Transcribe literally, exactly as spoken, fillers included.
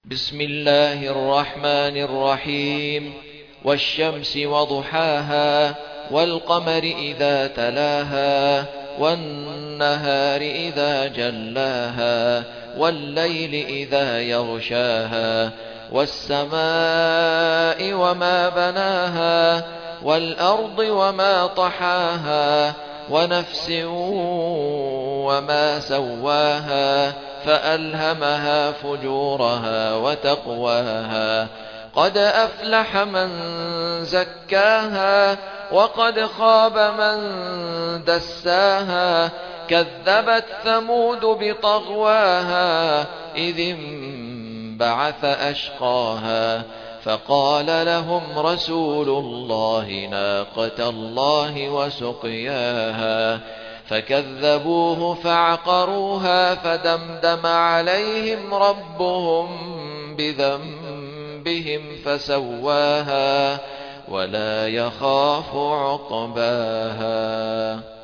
بسم الله الرحمن الرحيم. والشمس وضحاها والقمر إذا تلاها والنهار إذا جلاها والليل إذا يغشاها والسماء وما بناها والأرض وما طحاها ونفس وما سواها فألهمها فجورها وتقواها قد أفلح من زكاها وقد خاب من دساها كذبت ثمود بطغواها إذ انبعث أشقاها فقال لهم رسول الله ناقة الله وسقياها فكذبوه فعقروها فدمدم عليهم ربهم بذنبهم فسواها ولا يخاف عقباها.